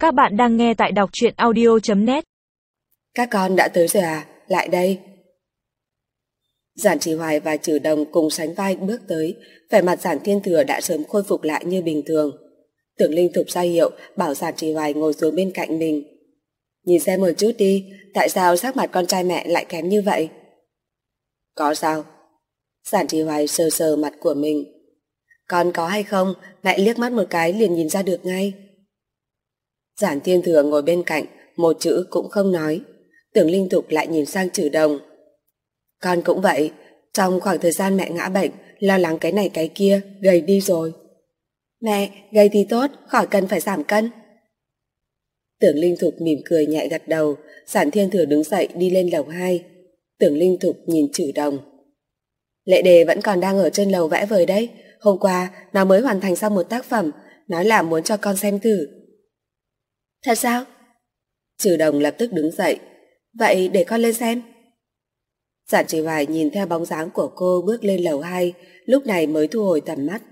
Các bạn đang nghe tại đọc truyện audio.net. Các con đã tới rồi à? Lại đây. Giản Trì Hoài và Trử Đồng cùng sánh vai bước tới, vẻ mặt Giản Thiên Thừa đã sớm khôi phục lại như bình thường. Tưởng Linh Thục ra hiệu bảo Giản Trì Hoài ngồi xuống bên cạnh mình. Nhìn xem một chút đi, tại sao sắc mặt con trai mẹ lại kém như vậy? Có sao? Giản Trì Hoài sờ sờ mặt của mình. Con có hay không, mẹ liếc mắt một cái liền nhìn ra được ngay. Giản Thiên Thừa ngồi bên cạnh, một chữ cũng không nói. Tưởng Linh Thục lại nhìn sang Trử Đồng. Con cũng vậy, trong khoảng thời gian mẹ ngã bệnh, lo lắng cái này cái kia, gầy đi rồi. Mẹ, gầy thì tốt, khỏi cần phải giảm cân. Tưởng Linh Thục mỉm cười nhẹ gật đầu. Giản Thiên Thừa đứng dậy đi lên lầu 2. Tưởng Linh Thục nhìn Trử Đồng. Lệ Đề vẫn còn đang ở trên lầu vẽ vời đấy. Hôm qua nó mới hoàn thành xong một tác phẩm, nói là muốn cho con xem thử. Thật sao? Trử Đồng lập tức đứng dậy. Vậy để con lên xem. Giản Trì Hoài nhìn theo bóng dáng của cô bước lên lầu 2, lúc này mới thu hồi tầm mắt.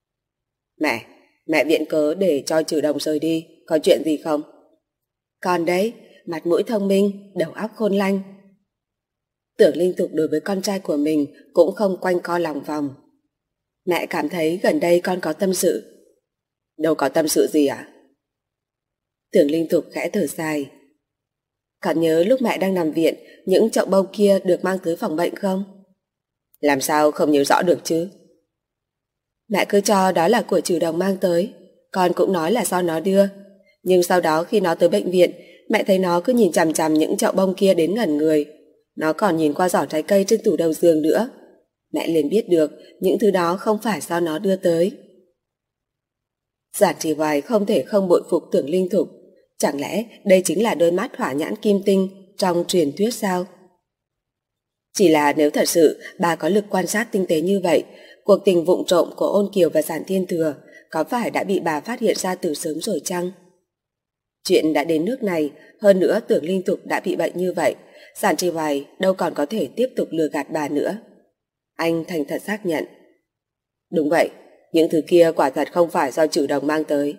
Mẹ viện cớ để cho Trử Đồng rời đi, có chuyện gì không? Con đấy, mặt mũi thông minh, đầu óc khôn lanh. Tưởng Linh Thục đối với con trai của mình cũng không quanh co lòng vòng. Mẹ cảm thấy gần đây con có tâm sự. Đâu có tâm sự gì à? Tưởng Linh Thục khẽ thở dài. Con nhớ lúc mẹ đang nằm viện, những chậu bông kia được mang tới phòng bệnh không? Làm sao không nhớ rõ được chứ? Mẹ cứ cho đó là của Trử Đồng mang tới, con cũng nói là do nó đưa. Nhưng sau đó khi nó tới bệnh viện, mẹ thấy nó cứ nhìn chằm chằm những chậu bông kia đến ngẩn người. Nó còn nhìn qua giỏ trái cây trên tủ đầu giường nữa. Mẹ liền biết được những thứ đó không phải do nó đưa tới. Giản Trì Hoài không thể không bội phục Tưởng Linh Thục. Chẳng lẽ đây chính là đôi mắt hỏa nhãn kim tinh trong truyền thuyết sao? Chỉ là nếu thật sự bà có lực quan sát tinh tế như vậy, cuộc tình vụng trộm của Ôn Kiều và Giản Thiên Thừa có phải đã bị bà phát hiện ra từ sớm rồi chăng? Chuyện đã đến nước này, hơn nữa Tưởng Linh Thục đã bị bệnh như vậy, Giản Trì Hoài đâu còn có thể tiếp tục lừa gạt bà nữa. Anh thành thật xác nhận. Đúng vậy, những thứ kia quả thật không phải do Trử Đồng mang tới.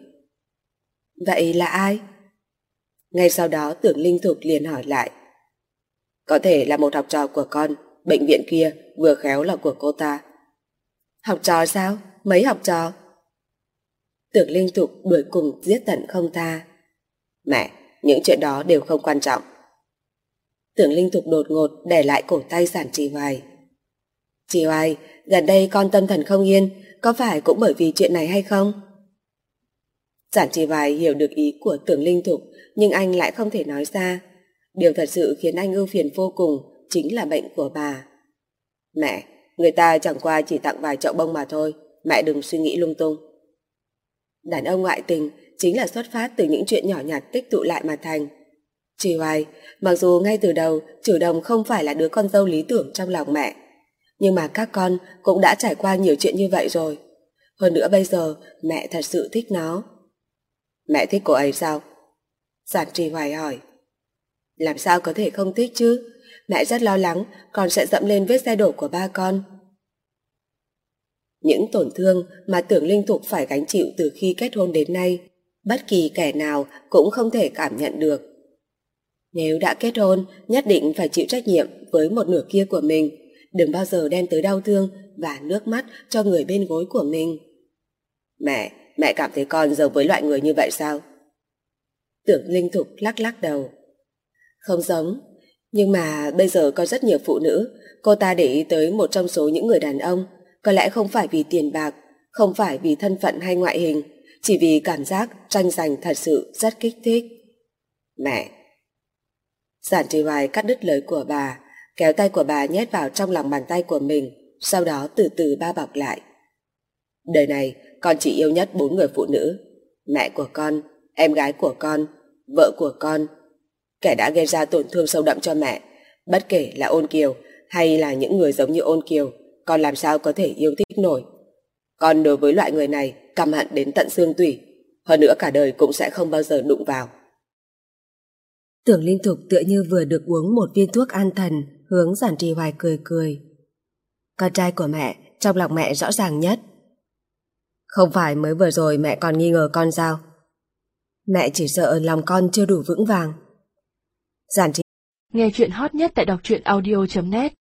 Vậy là ai? Ngay sau đó Tưởng Linh Thục liền hỏi lại. Có thể là một học trò của con, bệnh viện kia vừa khéo là của cô ta. Học trò sao? Mấy học trò? Tưởng Linh Thục đuổi cùng giết tận không tha. Mẹ, những chuyện đó đều không quan trọng. Tưởng Linh Thục đột ngột để lại cổ tay Giản Trì Hoài. Trì Hoài, gần đây con tâm thần không yên, có phải cũng bởi vì chuyện này hay không? Giản Trì Hoài hiểu được ý của Tưởng Linh Thục, nhưng anh lại không thể nói ra. Điều thật sự khiến anh ưu phiền vô cùng chính là bệnh của bà. Mẹ, người ta chẳng qua chỉ tặng vài chậu bông mà thôi, mẹ đừng suy nghĩ lung tung. Đàn ông ngoại tình chính là xuất phát từ những chuyện nhỏ nhặt tích tụ lại mà thành. Trì Hoài, mặc dù ngay từ đầu Trử Đồng không phải là đứa con dâu lý tưởng trong lòng mẹ, nhưng mà các con cũng đã trải qua nhiều chuyện như vậy rồi. Hơn nữa bây giờ mẹ thật sự thích nó. Mẹ thích cô ấy sao? Giản Trì Hoài hỏi. Làm sao có thể không thích chứ? Mẹ rất lo lắng con sẽ dẫm lên vết xe đổ của ba con. Những tổn thương mà Tưởng Linh Thục phải gánh chịu từ khi kết hôn đến nay, bất kỳ kẻ nào cũng không thể cảm nhận được. Nếu đã kết hôn, nhất định phải chịu trách nhiệm với một nửa kia của mình, đừng bao giờ đem tới đau thương và nước mắt cho người bên gối của mình. Mẹ cảm thấy con giống với loại người như vậy sao? Tưởng Linh Thục lắc lắc đầu. Không giống, nhưng mà bây giờ có rất nhiều phụ nữ, cô ta để ý tới một trong số những người đàn ông, có lẽ không phải vì tiền bạc, không phải vì thân phận hay ngoại hình, chỉ vì cảm giác tranh giành thật sự rất kích thích. Mẹ! Giản Trì Hoài cắt đứt lời của bà, kéo tay của bà nhét vào trong lòng bàn tay của mình, sau đó từ từ bao bọc lại. Đời này con chỉ yêu nhất 4 người phụ nữ: mẹ của con, em gái của con, vợ của con. Kẻ đã gây ra tổn thương sâu đậm cho mẹ, bất kể là Ôn Kiều hay là những người giống như Ôn Kiều, con làm sao có thể yêu thích nổi. Con đối với loại người này căm hận đến tận xương tủy, hơn nữa cả đời cũng sẽ không bao giờ đụng vào. Tưởng Linh Thục tựa như vừa được uống một viên thuốc an thần, hướng Giản Trì Hoài cười cười. Con trai của mẹ, trong lòng mẹ rõ ràng nhất. Không phải mới vừa rồi mẹ còn nghi ngờ con sao? Mẹ chỉ sợ lòng con chưa đủ vững vàng. Giản Trí Nghe chuyện hot nhất tại đọc truyện audio.net